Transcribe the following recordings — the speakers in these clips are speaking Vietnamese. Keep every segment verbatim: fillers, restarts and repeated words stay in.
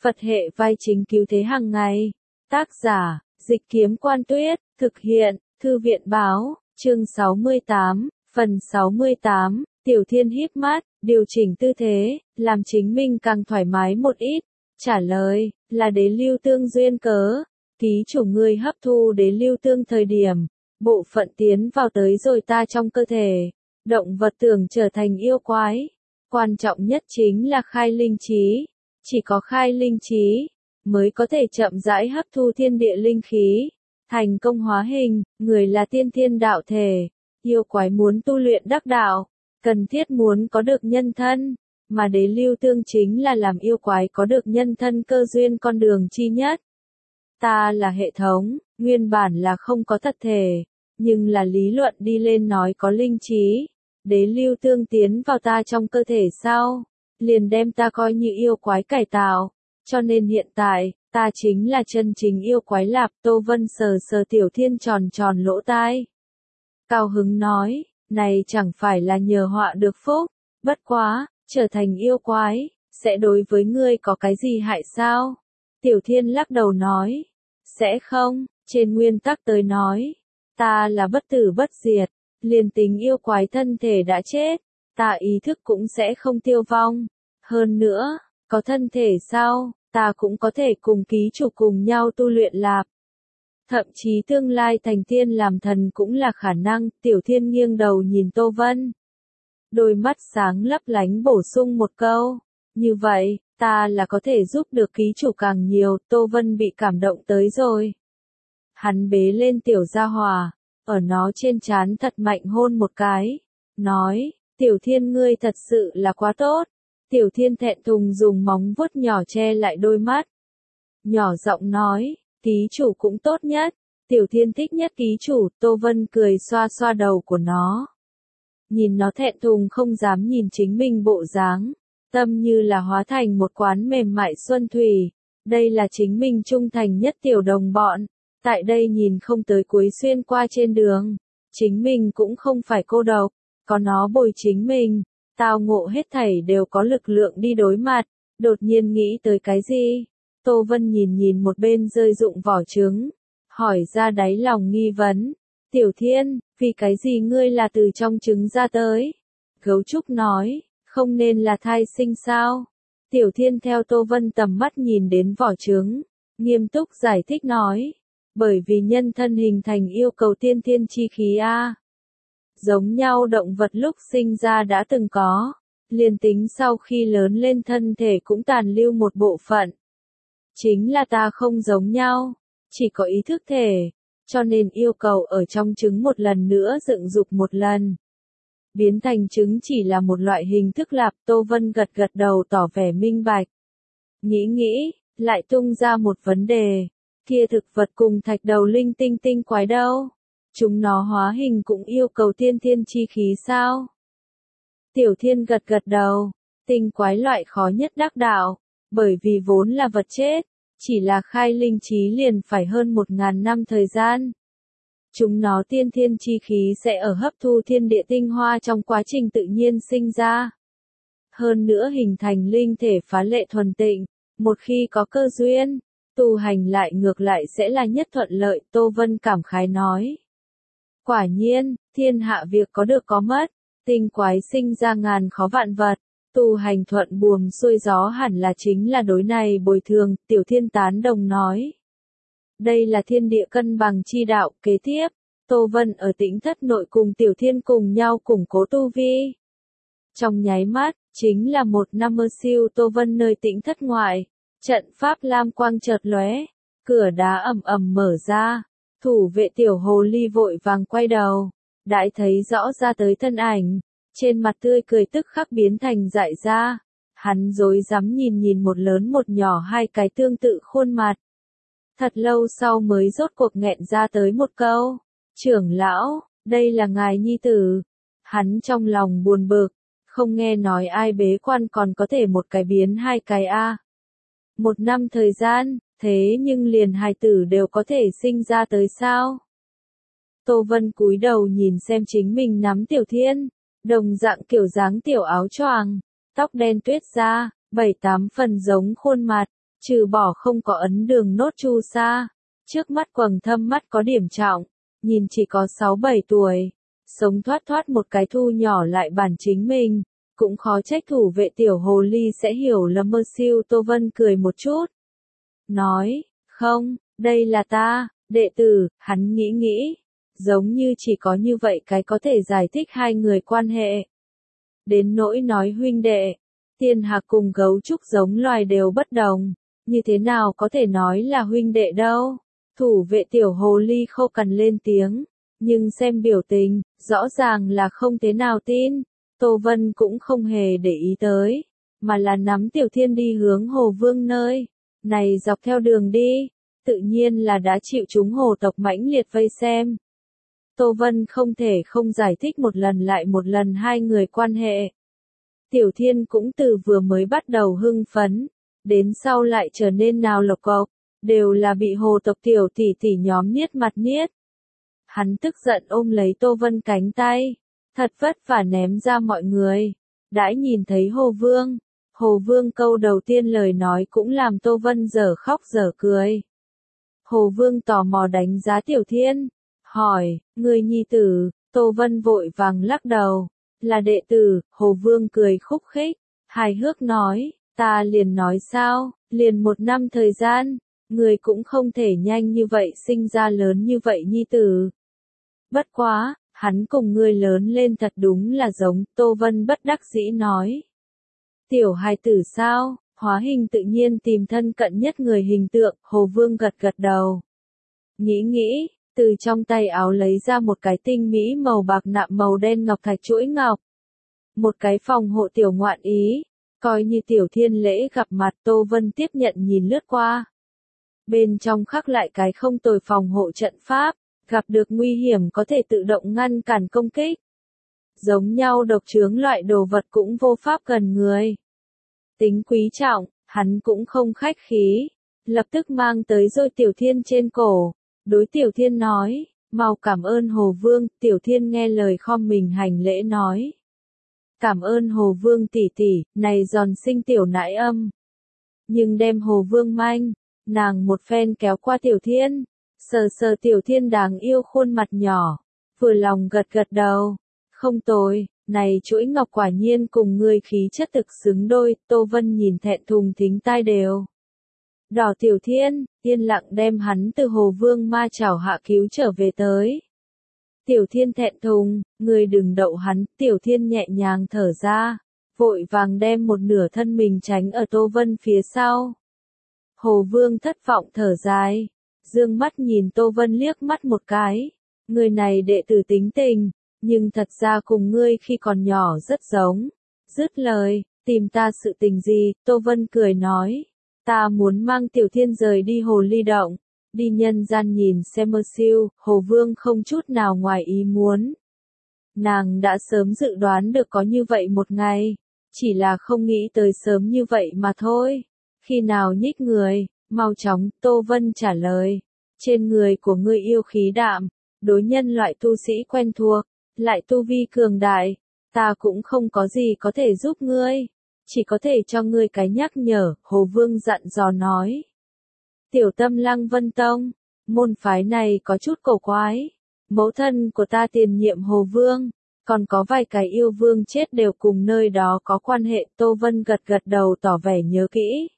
Phật hệ vai chính cứu thế hàng ngày. Tác giả, Dịch Kiếm Quan Tuyết, thực hiện, Thư viện Báo, chương sáu mươi tám, phần sáu mươi tám, Tiểu Thiên híp mắt, điều chỉnh tư thế, làm chính mình càng thoải mái một ít. Trả lời, là đế lưu tương duyên cớ. Ký chủ ngươi hấp thu đế lưu tương thời điểm, bộ phận tiến vào tới rồi ta trong cơ thể. Động vật tưởng trở thành yêu quái. Quan trọng nhất chính là khai linh trí. Chỉ có khai linh trí, mới có thể chậm rãi hấp thu thiên địa linh khí. Thành công hóa hình, người là tiên thiên đạo thể. Yêu quái muốn tu luyện đắc đạo, cần thiết muốn có được nhân thân. Mà đế lưu tương chính là làm yêu quái có được nhân thân cơ duyên con đường chi nhất. Ta là hệ thống, nguyên bản là không có thật thể, nhưng là lý luận đi lên nói có linh trí. Đế lưu tương tiến vào ta trong cơ thể sau, liền đem ta coi như yêu quái cải tạo. Cho nên hiện tại, ta chính là chân chính yêu quái lạp. Tô Vân sờ sờ Tiểu Thiên tròn tròn lỗ tai. Cao hứng nói, này chẳng phải là nhờ họa được phúc, bất quá, trở thành yêu quái, sẽ đối với ngươi có cái gì hại sao? Tiểu Thiên lắc đầu nói, sẽ không, trên nguyên tắc tới nói, ta là bất tử bất diệt, liền tính yêu quái thân thể đã chết, ta ý thức cũng sẽ không tiêu vong. Hơn nữa, có thân thể sau, ta cũng có thể cùng ký chủ cùng nhau tu luyện lạp. Thậm chí tương lai thành tiên làm thần cũng là khả năng. Tiểu Thiên nghiêng đầu nhìn Tô Vân. Đôi mắt sáng lấp lánh bổ sung một câu. Như vậy, ta là có thể giúp được ký chủ càng nhiều. Tô Vân bị cảm động tới rồi. Hắn bế lên Tiểu Gia Hòa, ở nó trên trán thật mạnh hôn một cái. Nói, Tiểu Thiên ngươi thật sự là quá tốt. Tiểu Thiên thẹn thùng dùng móng vuốt nhỏ che lại đôi mắt. Nhỏ giọng nói, ký chủ cũng tốt nhất. Tiểu Thiên thích nhất ký chủ. Tô Vân cười xoa xoa đầu của nó. Nhìn nó thẹn thùng không dám nhìn chính mình bộ dáng. Tâm như là hóa thành một quán mềm mại xuân thủy. Đây là chính mình trung thành nhất tiểu đồng bọn. Tại đây nhìn không tới cuối xuyên qua trên đường. Chính mình cũng không phải cô độc. Có nó bồi chính mình. Tao ngộ hết thảy đều có lực lượng đi đối mặt. Đột nhiên nghĩ tới cái gì? Tô Vân nhìn nhìn một bên rơi rụng vỏ trứng. Hỏi ra đáy lòng nghi vấn. Tiểu Thiên, vì cái gì ngươi là từ trong trứng ra tới? Gấu trúc nói, không nên là thai sinh sao? Tiểu Thiên theo Tô Vân tầm mắt nhìn đến vỏ trứng. Nghiêm túc giải thích nói. Bởi vì nhân thân hình thành yêu cầu tiên thiên chi khí A. Giống nhau động vật lúc sinh ra đã từng có, liền tính sau khi lớn lên thân thể cũng tàn lưu một bộ phận. Chính là ta không giống nhau, chỉ có ý thức thể, cho nên yêu cầu ở trong trứng một lần nữa dựng dục một lần. Biến thành trứng chỉ là một loại hình thức lạp. Tô Vân gật gật đầu tỏ vẻ minh bạch. Nghĩ nghĩ, lại tung ra một vấn đề, kia thực vật cùng thạch đầu linh tinh tinh quái đâu? Chúng nó hóa hình cũng yêu cầu tiên thiên chi khí sao? Tiểu Thiên gật gật đầu, tinh quái loại khó nhất đắc đạo, bởi vì vốn là vật chết, chỉ là khai linh trí liền phải hơn một ngàn năm thời gian. Chúng nó tiên thiên chi khí sẽ ở hấp thu thiên địa tinh hoa trong quá trình tự nhiên sinh ra. Hơn nữa hình thành linh thể phá lệ thuần tịnh, một khi có cơ duyên, tu hành lại ngược lại sẽ là nhất thuận lợi. Tô Vân cảm khái nói. Quả nhiên, thiên hạ việc có được có mất, tinh quái sinh ra ngàn khó vạn vật, tu hành thuận buồm xuôi gió hẳn là chính là đối này bồi thường. Tiểu Thiên tán đồng nói. Đây là thiên địa cân bằng chi đạo. Kế tiếp, Tô Vân ở Tĩnh Thất nội cùng Tiểu Thiên cùng nhau củng cố tu vi. Trong nháy mắt, chính là một năm mơ siêu. Tô Vân nơi Tĩnh Thất ngoại, trận pháp lam quang chợt lóe, cửa đá ầm ầm mở ra. Thủ vệ tiểu hồ ly vội vàng quay đầu, đãi thấy rõ ra tới thân ảnh, trên mặt tươi cười tức khắc biến thành dại ra. Hắn rối rắm nhìn nhìn một lớn một nhỏ hai cái tương tự khuôn mặt. Thật lâu sau mới rốt cuộc nghẹn ra tới một câu, trưởng lão, đây là ngài nhi tử. Hắn trong lòng buồn bực, không nghe nói ai bế quan còn có thể một cái biến hai cái a. Một năm thời gian. Thế nhưng liền hài tử đều có thể sinh ra tới sao? Tô Vân cúi đầu nhìn xem chính mình nắm Tiểu Thiên, đồng dạng kiểu dáng tiểu áo choàng, tóc đen tuyết ra, bảy tám phần giống khuôn mặt, trừ bỏ không có ấn đường nốt chu sa. Trước mắt quầng thâm mắt có điểm trọng, nhìn chỉ có sáu bảy tuổi, sống thoát thoát một cái thu nhỏ lại bản chính mình, cũng khó trách thủ vệ tiểu hồ ly sẽ hiểu lầm mơ siêu. Tô Vân cười một chút, nói, không, đây là ta, đệ tử. Hắn nghĩ nghĩ, giống như chỉ có như vậy cái có thể giải thích hai người quan hệ. Đến nỗi nói huynh đệ, tiên hạc cùng gấu trúc giống loài đều bất đồng, như thế nào có thể nói là huynh đệ đâu. Thủ vệ tiểu hồ ly khô cằn lên tiếng, nhưng xem biểu tình, rõ ràng là không thế nào tin. Tô Vân cũng không hề để ý tới, mà là nắm Tiểu Thiên đi hướng Hồ Vương nơi. Này dọc theo đường đi, tự nhiên là đã chịu chúng hồ tộc mãnh liệt vây xem. Tô Vân không thể không giải thích một lần lại một lần hai người quan hệ. Tiểu Thiên cũng từ vừa mới bắt đầu hưng phấn, đến sau lại trở nên nào lộc cộc, đều là bị hồ tộc tiểu tỷ tỷ nhóm niết mặt niết. Hắn tức giận ôm lấy Tô Vân cánh tay, thật vất vả ném ra mọi người. Đãi nhìn thấy Hồ Vương, Hồ Vương câu đầu tiên lời nói cũng làm Tô Vân dở khóc dở cười. Hồ Vương tò mò đánh giá Tiểu Thiên, hỏi, người nhi tử. Tô Vân vội vàng lắc đầu, là đệ tử. Hồ Vương cười khúc khích, hài hước nói, ta liền nói sao, liền một năm thời gian, người cũng không thể nhanh như vậy sinh ra lớn như vậy nhi tử. Bất quá, hắn cùng ngươi lớn lên thật đúng là giống. Tô Vân bất đắc dĩ nói. Tiểu hài tử sao, hóa hình tự nhiên tìm thân cận nhất người hình tượng. Hồ Vương gật gật đầu. Nghĩ nghĩ, từ trong tay áo lấy ra một cái tinh mỹ màu bạc nạm màu đen ngọc thạch chuỗi ngọc. Một cái phòng hộ tiểu ngoạn ý, coi như Tiểu Thiên lễ gặp mặt. Tô Vân tiếp nhận nhìn lướt qua. Bên trong khắc lại cái không tồi phòng hộ trận pháp, gặp được nguy hiểm có thể tự động ngăn cản công kích. Giống nhau độc chướng loại đồ vật cũng vô pháp gần người. Tính quý trọng, hắn cũng không khách khí, lập tức mang tới rồi Tiểu Thiên trên cổ. Đối Tiểu Thiên nói, mau cảm ơn Hồ Vương. Tiểu Thiên nghe lời khom mình hành lễ nói. Cảm ơn Hồ Vương tỷ tỷ, này giòn sinh tiểu nãi âm. Nhưng đem Hồ Vương manh, nàng một phen kéo qua Tiểu Thiên, sờ sờ Tiểu Thiên đáng yêu khuôn mặt nhỏ, vừa lòng gật gật đầu. Không tồi, này chuỗi ngọc quả nhiên cùng ngươi khí chất thực xứng đôi. Tô Vân nhìn thẹn thùng thính tai đều đỏ. Tiểu Thiên, yên lặng đem hắn từ Hồ Vương ma chảo hạ cứu trở về tới. Tiểu Thiên thẹn thùng, ngươi đừng đậu hắn. Tiểu Thiên nhẹ nhàng thở ra, vội vàng đem một nửa thân mình tránh ở Tô Vân phía sau. Hồ Vương thất vọng thở dài, dương mắt nhìn Tô Vân liếc mắt một cái. Người này đệ tử tính tình, nhưng thật ra cùng ngươi khi còn nhỏ rất giống. Dứt lời, tìm ta sự tình gì? Tô Vân cười nói, ta muốn mang Tiểu Thiên rời đi hồ ly động, đi nhân gian nhìn xem mơ siêu. Hồ Vương không chút nào ngoài ý muốn. Nàng đã sớm dự đoán được có như vậy một ngày, chỉ là không nghĩ tới sớm như vậy mà thôi. Khi nào nhích người, mau chóng. Tô Vân trả lời, trên người của ngươi yêu khí đạm, đối nhân loại tu sĩ quen thuộc, lại tu vi cường đại, ta cũng không có gì có thể giúp ngươi, chỉ có thể cho ngươi cái nhắc nhở. Hồ Vương dặn dò nói. Tiểu Tâm Lăng Vân Tông, môn phái này có chút cổ quái. Mẫu thân của ta tiền nhiệm Hồ Vương, còn có vài cái yêu vương chết đều cùng nơi đó có quan hệ. Tô Vân gật gật đầu tỏ vẻ nhớ kỹ.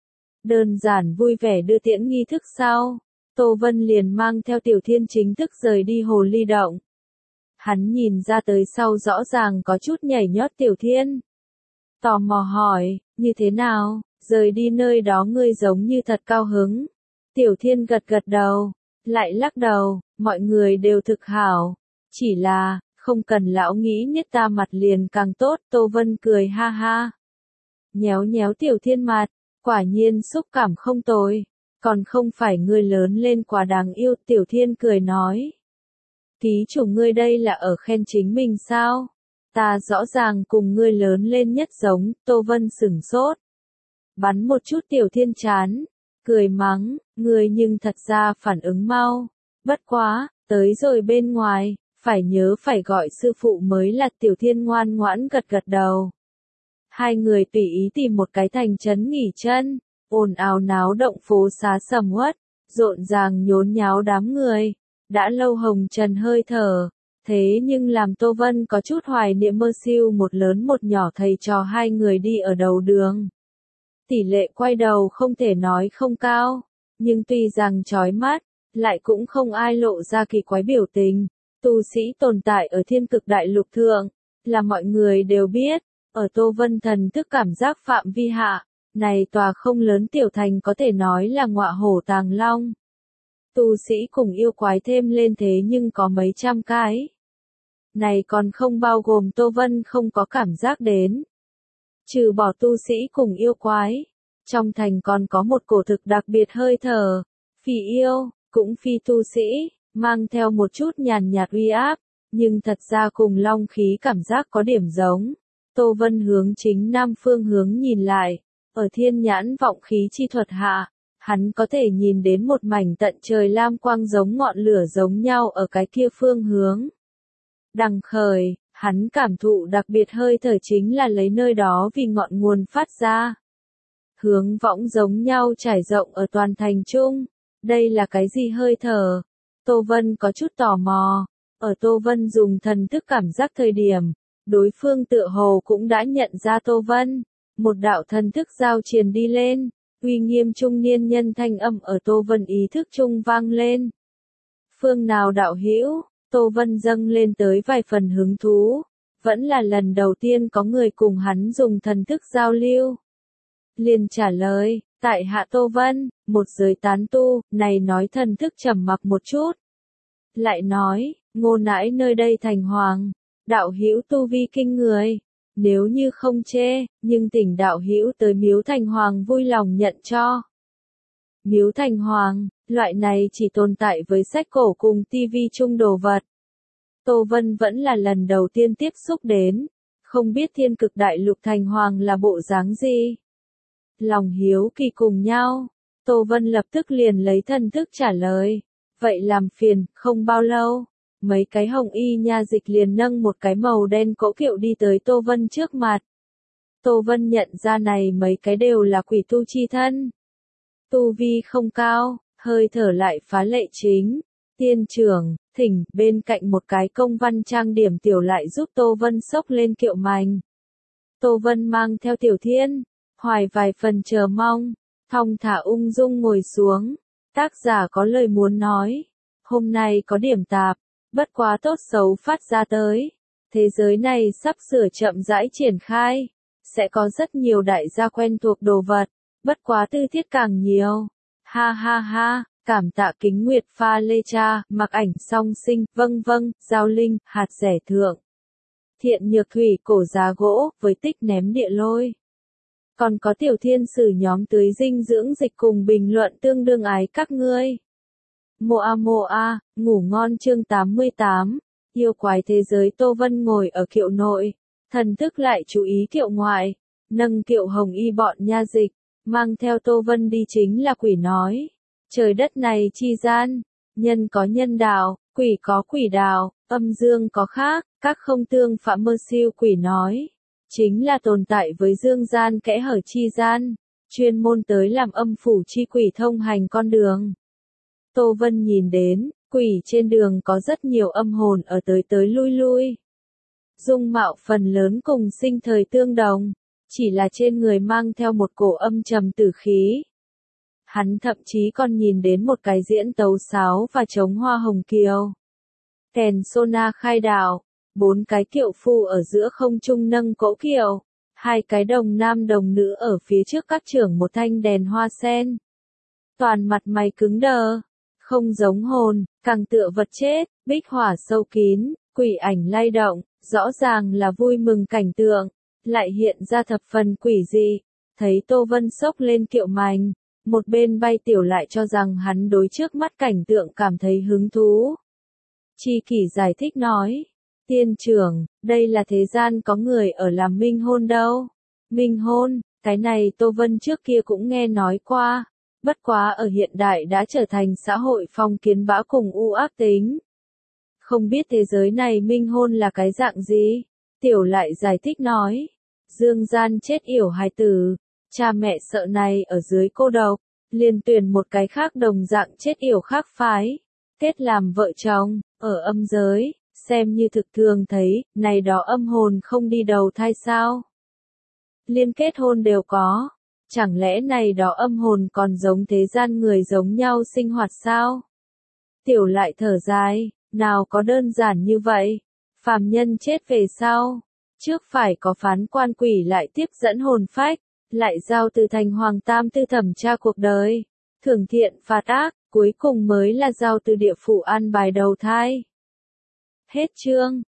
Đơn giản vui vẻ đưa tiễn nghi thức sau, Tô Vân liền mang theo Tiểu Thiên chính thức rời đi hồ ly động. Hắn nhìn ra tới sau rõ ràng có chút nhảy nhót Tiểu Thiên. Tò mò hỏi, như thế nào, rời đi nơi đó ngươi giống như thật cao hứng. Tiểu Thiên gật gật đầu, lại lắc đầu, mọi người đều thực hảo. Chỉ là, không cần lão nghĩ nhất ta mặt liền càng tốt. Tô Vân cười ha ha, nhéo nhéo Tiểu Thiên mặt, quả nhiên xúc cảm không tồi, còn không phải ngươi lớn lên quá đáng yêu. Tiểu Thiên cười nói, ký chủ ngươi đây là ở khen chính mình sao? Ta rõ ràng cùng ngươi lớn lên nhất giống. Tô Vân sửng sốt, bắn một chút Tiểu Thiên chán, cười mắng, ngươi nhưng thật ra phản ứng mau. Bất quá, tới rồi bên ngoài, phải nhớ phải gọi sư phụ mới là. Tiểu Thiên ngoan ngoãn gật gật đầu. Hai người tùy ý tìm một cái thành trấn nghỉ chân, ồn ào náo động phố xá sầm uất, rộn ràng nhốn nháo đám người. Đã lâu hồng trần hơi thở, thế nhưng làm Tô Vân có chút hoài niệm mơ siêu một lớn một nhỏ thầy trò hai người đi ở đầu đường. Tỷ lệ quay đầu không thể nói không cao, nhưng tuy rằng chói mắt, lại cũng không ai lộ ra kỳ quái biểu tình. Tu sĩ tồn tại ở thiên cực đại lục thượng, là mọi người đều biết, ở Tô Vân thần thức cảm giác phạm vi hạ, này tòa không lớn tiểu thành có thể nói là ngọa hổ tàng long. Tu sĩ cùng yêu quái thêm lên thế nhưng có mấy trăm cái. Này còn không bao gồm Tô Vân không có cảm giác đến. Trừ bỏ tu sĩ cùng yêu quái, trong thành còn có một cổ thực đặc biệt hơi thở, phỉ yêu, cũng phi tu sĩ, mang theo một chút nhàn nhạt uy áp, nhưng thật ra cùng long khí cảm giác có điểm giống. Tô Vân hướng chính nam phương hướng nhìn lại, ở thiên nhãn vọng khí chi thuật hạ, hắn có thể nhìn đến một mảnh tận trời lam quang giống ngọn lửa giống nhau ở cái kia phương hướng. Đằng khởi, hắn cảm thụ đặc biệt hơi thở chính là lấy nơi đó vì ngọn nguồn phát ra. Hướng võng giống nhau trải rộng ở toàn thành trung. Đây là cái gì hơi thở? Tô Vân có chút tò mò. Ở Tô Vân dùng thần thức cảm giác thời điểm, đối phương tựa hồ cũng đã nhận ra Tô Vân. Một đạo thần thức giao truyền đi lên, uy nghiêm trung niên nhân thanh âm ở Tô Vân ý thức trung vang lên. Phương nào đạo hữu? Tô Vân dâng lên tới vài phần hứng thú, vẫn là lần đầu tiên có người cùng hắn dùng thần thức giao lưu. Liền trả lời, tại hạ Tô Vân, một giới tán tu, này nói thần thức trầm mặc một chút. Lại nói, ngô nãi nơi đây thành hoàng, đạo hữu tu vi kinh người, nếu như không chê, nhưng tỉnh đạo hữu tới miếu thành hoàng vui lòng nhận cho. Miếu thành hoàng, loại này chỉ tồn tại với sách cổ cùng tivi chung đồ vật. Tô Vân vẫn là lần đầu tiên tiếp xúc đến, không biết thiên cực đại lục thành hoàng là bộ dáng gì. Lòng hiếu kỳ cùng nhau, Tô Vân lập tức liền lấy thần thức trả lời. Vậy làm phiền, không bao lâu, mấy cái hồng y nha dịch liền nâng một cái màu đen cỗ kiệu đi tới Tô Vân trước mặt. Tô Vân nhận ra này mấy cái đều là quỷ tu chi thân. Tu vi không cao, hơi thở lại phá lệ chính. Tiên trưởng, thỉnh, bên cạnh một cái công văn trang điểm tiểu lại giúp Tô Vân xốc lên kiệu mành. Tô Vân mang theo Tiểu Thiên, hoài vài phần chờ mong, thong thả ung dung ngồi xuống. Tác giả có lời muốn nói, hôm nay có điểm tạp, bất quá tốt xấu phát ra tới. Thế giới này sắp sửa chậm rãi triển khai, sẽ có rất nhiều đại gia quen thuộc đồ vật, bất quá tư thiết càng nhiều. Ha ha ha. Cảm tạ Kính Nguyệt pha lê cha, mặc ảnh song sinh, vâng vâng, giao linh, hạt rẻ thượng. Thiện nhược thủy cổ giá gỗ, với tích ném địa lôi. Còn có Tiểu Thiên sử nhóm tưới dinh dưỡng dịch cùng bình luận tương đương ái các ngươi. Moa Moa, ngủ ngon chương tám mươi tám, yêu quái thế giới Tô Vân ngồi ở kiệu nội, thần thức lại chú ý kiệu ngoại, nâng kiệu hồng y bọn nha dịch, mang theo Tô Vân đi chính là quỷ nói. Trời đất này chi gian, nhân có nhân đạo, quỷ có quỷ đạo, âm dương có khác, các không tương phạm mơ siêu quỷ nói. Chính là tồn tại với dương gian kẽ hở chi gian, chuyên môn tới làm âm phủ chi quỷ thông hành con đường. Tô Vân nhìn đến, quỷ trên đường có rất nhiều âm hồn ở tới tới lui lui. Dung mạo phần lớn cùng sinh thời tương đồng, chỉ là trên người mang theo một cổ âm trầm tử khí. Hắn thậm chí còn nhìn đến một cái diễn tấu sáo và trống hoa hồng kiều. Kèn sona khai đạo, bốn cái kiệu phu ở giữa không trung nâng cỗ kiệu, hai cái đồng nam đồng nữ ở phía trước các trưởng một thanh đèn hoa sen. Toàn mặt mày cứng đờ, không giống hồn, càng tựa vật chết, bích hỏa sâu kín, quỷ ảnh lay động, rõ ràng là vui mừng cảnh tượng, lại hiện ra thập phần quỷ dị. Thấy Tô Vân xốc lên kiệu mành, một bên bay tiểu lại cho rằng hắn đối trước mắt cảnh tượng cảm thấy hứng thú. Chi Kỷ giải thích nói, tiên trưởng, đây là thế gian có người ở làm minh hôn đâu. Minh hôn, cái này Tô Vân trước kia cũng nghe nói qua, bất quá ở hiện đại đã trở thành xã hội phong kiến bão cùng u ác tính. Không biết thế giới này minh hôn là cái dạng gì? Tiểu lại giải thích nói, dương gian chết yểu hài tử, Cha mẹ sợ này ở dưới cô độc, liền tuyển một cái khác đồng dạng chết yểu khác phái, kết làm vợ chồng, ở âm giới, xem như thực thường thấy, này đó âm hồn không đi đầu thai sao? Liên kết hôn đều có, chẳng lẽ này đó âm hồn còn giống thế gian người giống nhau sinh hoạt sao? Tiểu lại thở dài, nào có đơn giản như vậy, phàm nhân chết về sau, trước phải có phán quan quỷ lại tiếp dẫn hồn phách, lại giao từ thành hoàng tam tư thẩm tra cuộc đời, thưởng thiện phạt ác, cuối cùng mới là giao từ địa phủ an bài đầu thai. Hết chương.